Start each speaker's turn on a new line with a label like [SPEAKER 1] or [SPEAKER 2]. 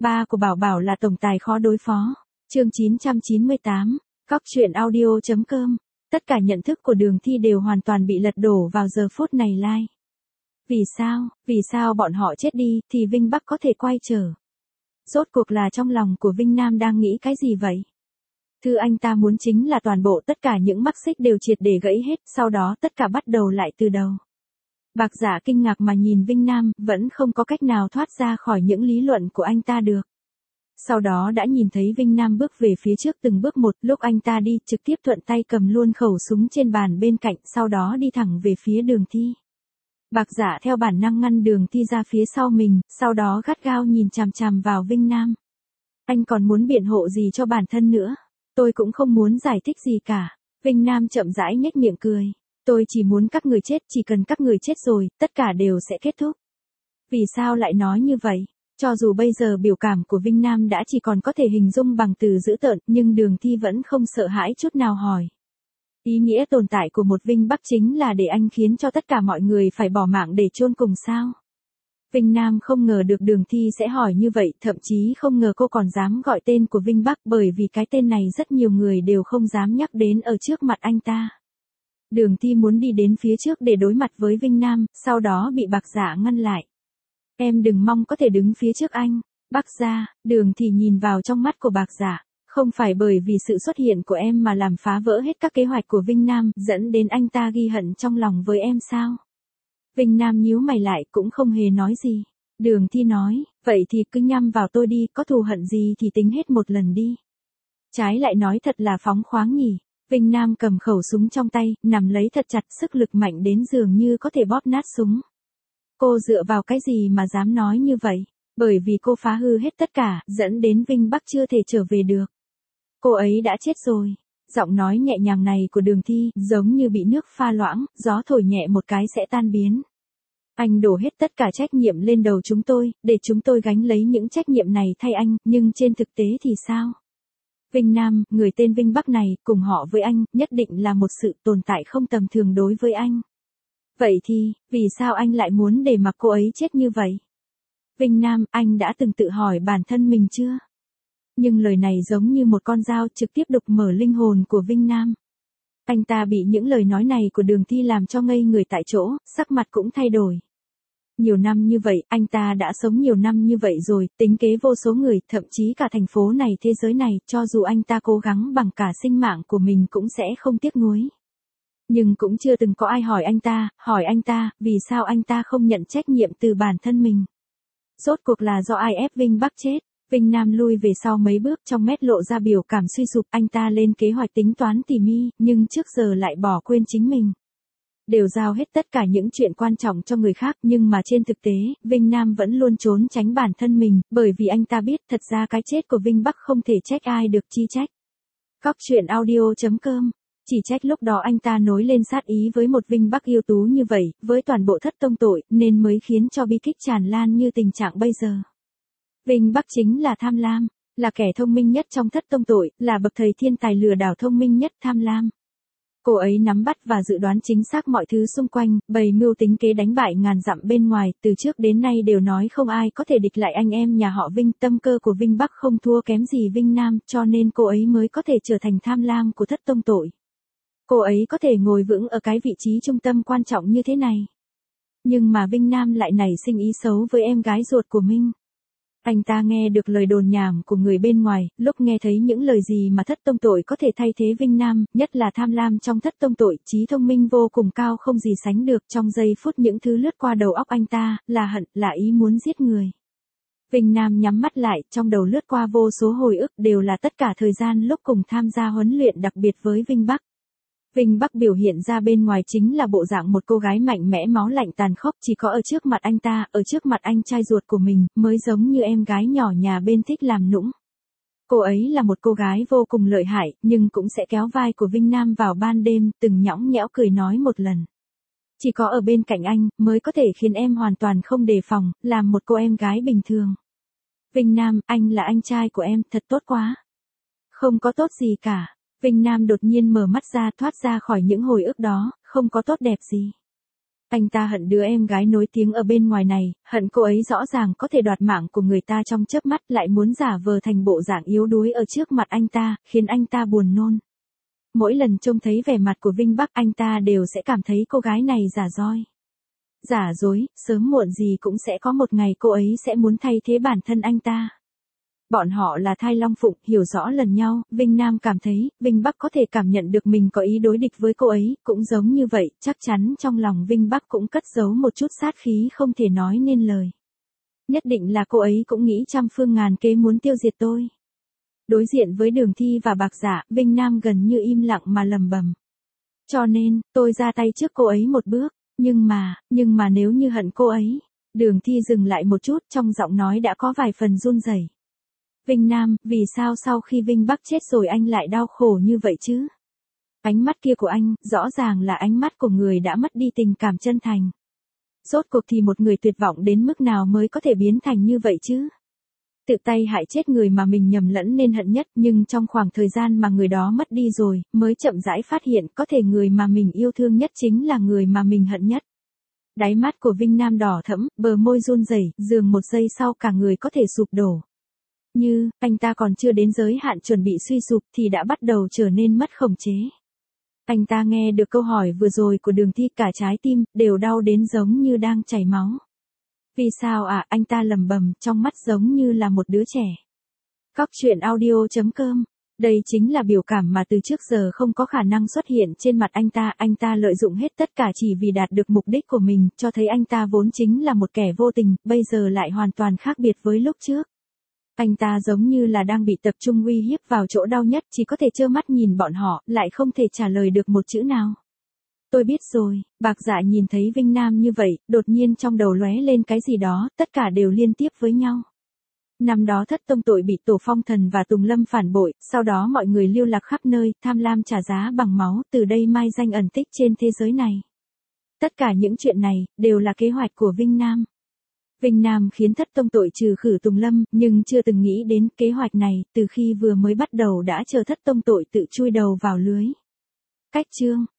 [SPEAKER 1] Ba của Bảo Bảo là tổng tài khó đối phó. Chương 998, Cóc truyện audio.com. Tất cả nhận thức của Đường Thi đều hoàn toàn bị lật đổ vào giờ phút này lai. Vì sao bọn họ chết đi thì Vinh Bắc có thể quay trở? Rốt cuộc là trong lòng của Vinh Nam đang nghĩ cái gì vậy? Thứ anh ta muốn chính là toàn bộ tất cả những mắc xích đều triệt để gãy hết, sau đó tất cả bắt đầu lại từ đầu. Bạc Dạ kinh ngạc mà nhìn Vinh Nam, vẫn không có cách nào thoát ra khỏi những lý luận của anh ta được. Sau đó đã nhìn thấy Vinh Nam bước về phía trước từng bước một, lúc anh ta đi, trực tiếp thuận tay cầm luôn khẩu súng trên bàn bên cạnh, sau đó đi thẳng về phía Đường Thi. Bạc Dạ theo bản năng ngăn Đường Thi ra phía sau mình, sau đó gắt gao nhìn chằm chằm vào Vinh Nam. Anh còn muốn biện hộ gì cho bản thân nữa? Tôi cũng không muốn giải thích gì cả. Vinh Nam chậm rãi nhếch miệng cười. Tôi chỉ muốn các người chết, chỉ cần các người chết rồi, tất cả đều sẽ kết thúc. Vì sao lại nói như vậy? Cho dù bây giờ biểu cảm của Vinh Nam đã chỉ còn có thể hình dung bằng từ dữ tợn, nhưng Đường Thi vẫn không sợ hãi chút nào hỏi. Ý nghĩa tồn tại của một Vinh Bắc chính là để anh khiến cho tất cả mọi người phải bỏ mạng để chôn cùng sao? Vinh Nam không ngờ được Đường Thi sẽ hỏi như vậy, thậm chí không ngờ cô còn dám gọi tên của Vinh Bắc, bởi vì cái tên này rất nhiều người đều không dám nhắc đến ở trước mặt anh ta. Đường Thi muốn đi đến phía trước để đối mặt với Vinh Nam, sau đó bị Bạc Dạ ngăn lại. Em đừng mong có thể đứng phía trước anh. Bác gia, Đường Thi nhìn vào trong mắt của Bạc Dạ. Không phải bởi vì sự xuất hiện của em mà làm phá vỡ hết các kế hoạch của Vinh Nam, dẫn đến anh ta ghi hận trong lòng với em sao? Vinh Nam nhíu mày lại cũng không hề nói gì. Đường Thi nói, vậy thì cứ nhắm vào tôi đi, có thù hận gì thì tính hết một lần đi. Trái lại nói thật là phóng khoáng nhỉ. Vinh Nam cầm khẩu súng trong tay, nắm lấy thật chặt, sức lực mạnh đến dường như có thể bóp nát súng. Cô dựa vào cái gì mà dám nói như vậy? Bởi vì cô phá hư hết tất cả, dẫn đến Vinh Bắc chưa thể trở về được. Cô ấy đã chết rồi. Giọng nói nhẹ nhàng này của Đường Thi, giống như bị nước pha loãng, gió thổi nhẹ một cái sẽ tan biến. Anh đổ hết tất cả trách nhiệm lên đầu chúng tôi, để chúng tôi gánh lấy những trách nhiệm này thay anh, nhưng trên thực tế thì sao? Vinh Nam, người tên Vinh Bắc này, cùng họ với anh, nhất định là một sự tồn tại không tầm thường đối với anh. Vậy thì, vì sao anh lại muốn để mặc cô ấy chết như vậy? Vinh Nam, anh đã từng tự hỏi bản thân mình chưa? Nhưng lời này giống như một con dao trực tiếp đục mở linh hồn của Vinh Nam. Anh ta bị những lời nói này của Đường Thi làm cho ngây người tại chỗ, sắc mặt cũng thay đổi. Nhiều năm như vậy, anh ta đã sống nhiều năm như vậy rồi, tính kế vô số người, thậm chí cả thành phố này, thế giới này, cho dù anh ta cố gắng bằng cả sinh mạng của mình cũng sẽ không tiếc nuối. Nhưng cũng chưa từng có ai hỏi anh ta, vì sao anh ta không nhận trách nhiệm từ bản thân mình. Rốt cuộc là do ai ép Vinh Bắc chết? Vinh Nam lui về sau mấy bước, trong mắt lộ ra biểu cảm suy sụp, anh ta lên kế hoạch tính toán tỉ mỉ, nhưng trước giờ lại bỏ quên chính mình. Đều giao hết tất cả những chuyện quan trọng cho người khác, nhưng mà trên thực tế, Vinh Nam vẫn luôn trốn tránh bản thân mình, bởi vì anh ta biết thật ra cái chết của Vinh Bắc không thể trách ai được, chi trách Cóc truyện audio.com. Chỉ trách lúc đó anh ta nối lên sát ý với một Vinh Bắc ưu tú như vậy, với toàn bộ thất tông tội, nên mới khiến cho bi kịch tràn lan như tình trạng bây giờ. Vinh Bắc chính là tham lam, là kẻ thông minh nhất trong thất tông tội, là bậc thầy thiên tài lừa đảo thông minh nhất, tham lam. Cô ấy nắm bắt và dự đoán chính xác mọi thứ xung quanh, bày mưu tính kế đánh bại ngàn dặm bên ngoài, từ trước đến nay đều nói không ai có thể địch lại anh em nhà họ Vinh, tâm cơ của Vinh Bắc không thua kém gì Vinh Nam, cho nên cô ấy mới có thể trở thành tham lam của thất tông tội. Cô ấy có thể ngồi vững ở cái vị trí trung tâm quan trọng như thế này. Nhưng mà Vinh Nam lại nảy sinh ý xấu với em gái ruột của mình. Anh ta nghe được lời đồn nhảm của người bên ngoài, lúc nghe thấy những lời gì mà thất tông tội có thể thay thế Vinh Nam, nhất là tham lam trong thất tông tội, trí thông minh vô cùng cao không gì sánh được, trong giây phút những thứ lướt qua đầu óc anh ta, là hận, là ý muốn giết người. Vinh Nam nhắm mắt lại, trong đầu lướt qua vô số hồi ức, đều là tất cả thời gian lúc cùng tham gia huấn luyện đặc biệt với Vinh Bắc. Vinh Bắc biểu hiện ra bên ngoài chính là bộ dạng một cô gái mạnh mẽ, máu lạnh tàn khốc, chỉ có ở trước mặt anh ta, ở trước mặt anh trai ruột của mình, mới giống như em gái nhỏ nhà bên thích làm nũng. Cô ấy là một cô gái vô cùng lợi hại, nhưng cũng sẽ kéo vai của Vinh Nam vào ban đêm, từng nhõng nhẽo cười nói một lần. Chỉ có ở bên cạnh anh, mới có thể khiến em hoàn toàn không đề phòng, làm một cô em gái bình thường. Vinh Nam, anh là anh trai của em, thật tốt quá. Không có tốt gì cả. Vinh Nam đột nhiên mở mắt ra, thoát ra khỏi những hồi ức đó, không có tốt đẹp gì. Anh ta hận đứa em gái nổi tiếng ở bên ngoài này, hận cô ấy rõ ràng có thể đoạt mạng của người ta trong chớp mắt, lại muốn giả vờ thành bộ dạng yếu đuối ở trước mặt anh ta, khiến anh ta buồn nôn. Mỗi lần trông thấy vẻ mặt của Vinh Bắc, anh ta đều sẽ cảm thấy cô gái này giả dối. Giả dối, sớm muộn gì cũng sẽ có một ngày cô ấy sẽ muốn thay thế bản thân anh ta. Bọn họ là thai long phụng, hiểu rõ lần nhau, Vinh Nam cảm thấy, Vinh Bắc có thể cảm nhận được mình có ý đối địch với cô ấy, cũng giống như vậy, chắc chắn trong lòng Vinh Bắc cũng cất giấu một chút sát khí không thể nói nên lời. Nhất định là cô ấy cũng nghĩ trăm phương ngàn kế muốn tiêu diệt tôi. Đối diện với Đường Thi và Bạc Dạ, Vinh Nam gần như im lặng mà lầm bầm. Cho nên, tôi ra tay trước cô ấy một bước, nhưng mà nếu như hận cô ấy. Đường Thi dừng lại một chút, trong giọng nói đã có vài phần run rẩy. Vinh Nam, vì sao sau khi Vinh Bắc chết rồi anh lại đau khổ như vậy chứ? Ánh mắt kia của anh, rõ ràng là ánh mắt của người đã mất đi tình cảm chân thành. Rốt cuộc thì một người tuyệt vọng đến mức nào mới có thể biến thành như vậy chứ? Tự tay hại chết người mà mình nhầm lẫn nên hận nhất, nhưng trong khoảng thời gian mà người đó mất đi rồi, mới chậm rãi phát hiện có thể người mà mình yêu thương nhất chính là người mà mình hận nhất. Đáy mắt của Vinh Nam đỏ thẫm, bờ môi run rẩy, dường một giây sau cả người có thể sụp đổ. Như, anh ta còn chưa đến giới hạn chuẩn bị suy sụp thì đã bắt đầu trở nên mất khống chế. Anh ta nghe được câu hỏi vừa rồi của Đường Thi, cả trái tim đều đau đến giống như đang chảy máu. Vì sao ạ? Anh ta lẩm bẩm, trong mắt giống như là một đứa trẻ. Cóc truyện audio.com. Đây chính là biểu cảm mà từ trước giờ không có khả năng xuất hiện trên mặt anh ta lợi dụng hết tất cả chỉ vì đạt được mục đích của mình, cho thấy anh ta vốn chính là một kẻ vô tình, bây giờ lại hoàn toàn khác biệt với lúc trước. Anh ta giống như là đang bị tập trung uy hiếp vào chỗ đau nhất, chỉ có thể trơ mắt nhìn bọn họ, lại không thể trả lời được một chữ nào. Tôi biết rồi. Bạc Dạ nhìn thấy Vinh Nam như vậy, đột nhiên trong đầu lóe lên cái gì đó, tất cả đều liên tiếp với nhau. Năm đó Thất Tông Tội bị Tổ Phong Thần và Tùng Lâm phản bội, sau đó mọi người lưu lạc khắp nơi, tham lam trả giá bằng máu, từ đây mai danh ẩn tích trên thế giới này. Tất cả những chuyện này, đều là kế hoạch của Vinh Nam. Vinh Nam khiến Thất Tông Tội trừ khử Tùng Lâm, nhưng chưa từng nghĩ đến kế hoạch này, từ khi vừa mới bắt đầu đã chờ Thất Tông Tội tự chui đầu vào lưới. Cách chương